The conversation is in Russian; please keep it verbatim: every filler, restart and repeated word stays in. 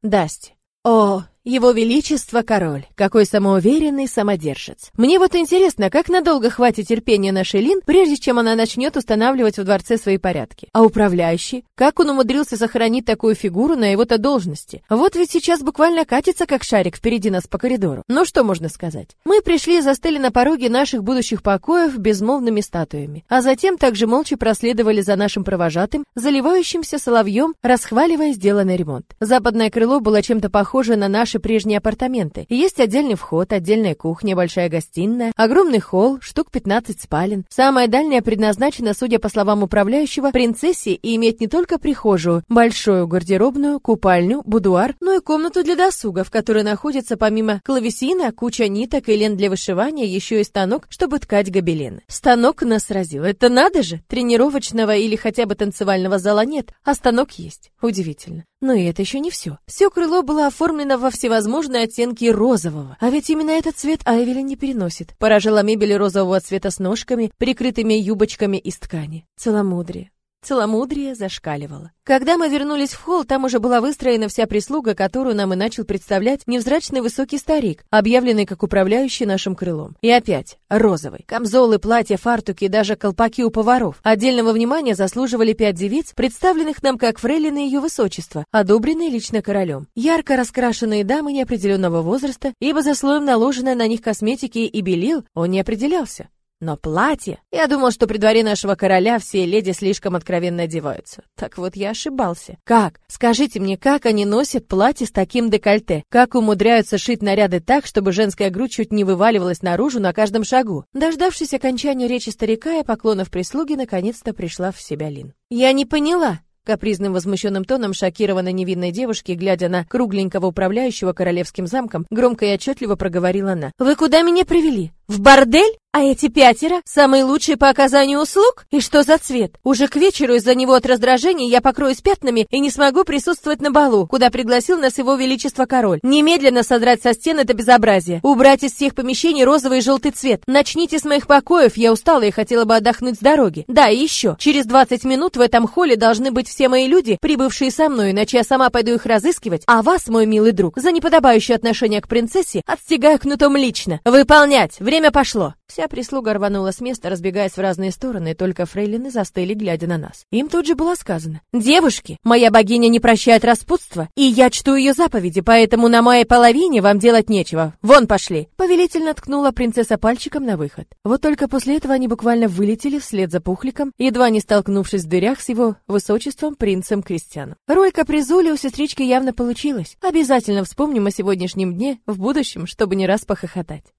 Дасти. О, его величество король, какой самоуверенный самодержец. Мне вот интересно, как надолго хватит терпения нашей Лин, прежде чем она начнет устанавливать в дворце свои порядки. А управляющий? Как он умудрился сохранить такую фигуру на его-то должности? Вот ведь сейчас буквально катится, как шарик, впереди нас по коридору. Ну что можно сказать? Мы пришли и застыли на пороге наших будущих покоев безмолвными статуями, а затем также молча проследовали за нашим провожатым, заливающимся соловьем, расхваливая сделанный ремонт. Западное крыло было чем-то похоже на наш прежние апартаменты. Есть отдельный вход, отдельная кухня, большая гостиная, огромный холл, штук пятнадцать спален. Самая дальняя предназначена, судя по словам управляющего, принцессе и иметь не только прихожую, большую гардеробную, купальню, будуар, но и комнату для досуга, в которой находится помимо клавесина, куча ниток и лент для вышивания, еще и станок, чтобы ткать гобелены. Станок нас сразил. Это надо же! Тренировочного или хотя бы танцевального зала нет, а станок есть. Удивительно. Но и это еще не все. Все крыло было оформлено во всевозможные оттенки розового. А ведь именно этот цвет Айвелин не переносит. Поражала мебель розового цвета с ножками, прикрытыми юбочками из ткани. Целомудрие. Целомудрие зашкаливало. Когда мы вернулись в холл, там уже была выстроена вся прислуга, которую нам и начал представлять невзрачный высокий старик, объявленный как управляющий нашим крылом. И опять розовый. Камзолы, платья, фартуки и даже колпаки у поваров. Отдельного внимания заслуживали пять девиц, представленных нам как фрейлины ее высочества, одобренные лично королем. Ярко раскрашенные дамы неопределенного возраста, ибо за слоем наложенной на них косметики и белил он не определялся. Но платье... Я думал, что при дворе нашего короля все леди слишком откровенно одеваются. Так вот я ошибался. Как? Скажите мне, как они носят платье с таким декольте? Как умудряются шить наряды так, чтобы женская грудь чуть не вываливалась наружу на каждом шагу? Дождавшись окончания речи старика и поклонов прислуги, наконец-то пришла в себя Лин. Я не поняла. Капризным возмущенным тоном шокированной невинной девушки, глядя на кругленького управляющего королевским замком, громко и отчетливо проговорила она. «Вы куда меня привели? В бордель? А эти пятеро – самые лучшие по оказанию услуг? И что за цвет? Уже к вечеру из-за него от раздражения я покроюсь пятнами и не смогу присутствовать на балу, куда пригласил нас его величество король. Немедленно содрать со стен это безобразие. Убрать из всех помещений розовый и желтый цвет. Начните с моих покоев, я устала и хотела бы отдохнуть с дороги. Да, и еще. Через двадцать минут в этом холле должны быть все мои люди, прибывшие со мной, иначе я сама пойду их разыскивать. А вас, мой милый друг, за неподобающее отношение к принцессе отстегаю кнутом лично. Выполнять! Время пошло!» Вся прислуга рванула с места, разбегаясь в разные стороны, только фрейлины застыли, глядя на нас. Им тут же было сказано: «Девушки, моя богиня не прощает распутства, и я чту ее заповеди, поэтому на моей половине вам делать нечего. Вон пошли!» Повелительно ткнула принцесса пальчиком на выход. Вот только после этого они буквально вылетели вслед за Пухликом, едва не столкнувшись в дверях с его высочеством принцем Кристианом. Роль капризули у сестрички явно получилась. Обязательно вспомним о сегодняшнем дне в будущем, чтобы не раз похохотать.